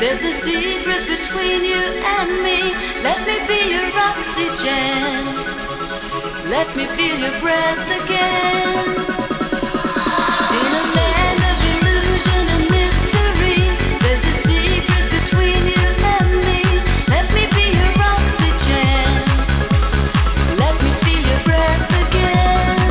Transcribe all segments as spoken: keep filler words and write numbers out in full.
There's a secret between you and me. Let me be your oxygen. Let me feel your breath again. In a land of illusion and mystery, there's a secret between you and me. Let me be your oxygen. Let me feel your breath again.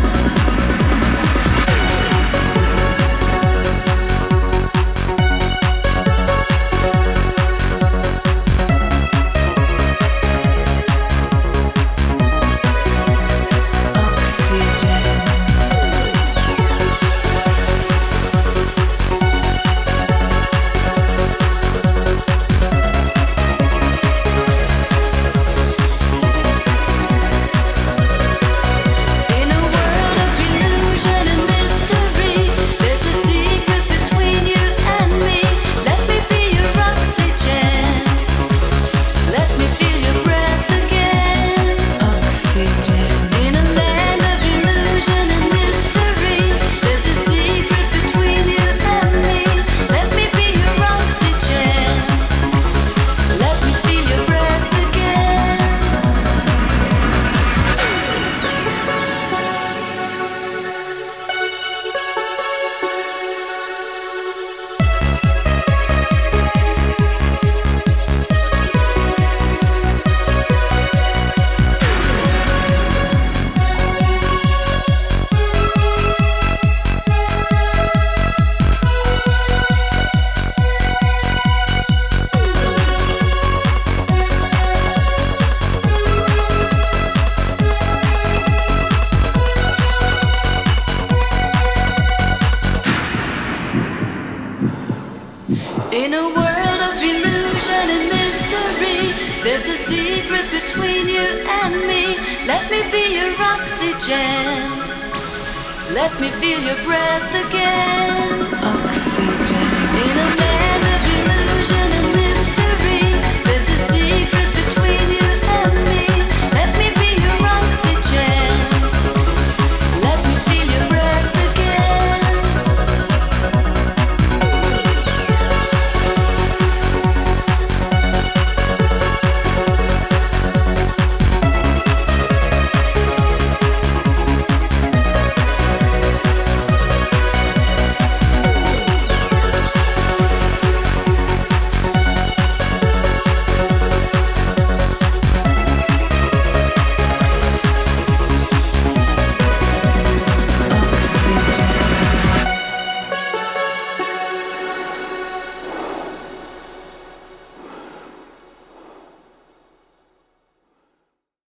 In a world of illusion and mystery, there's a secret between you and me. Let me be your oxygen. Let me feel your breath again. Oxygen. In a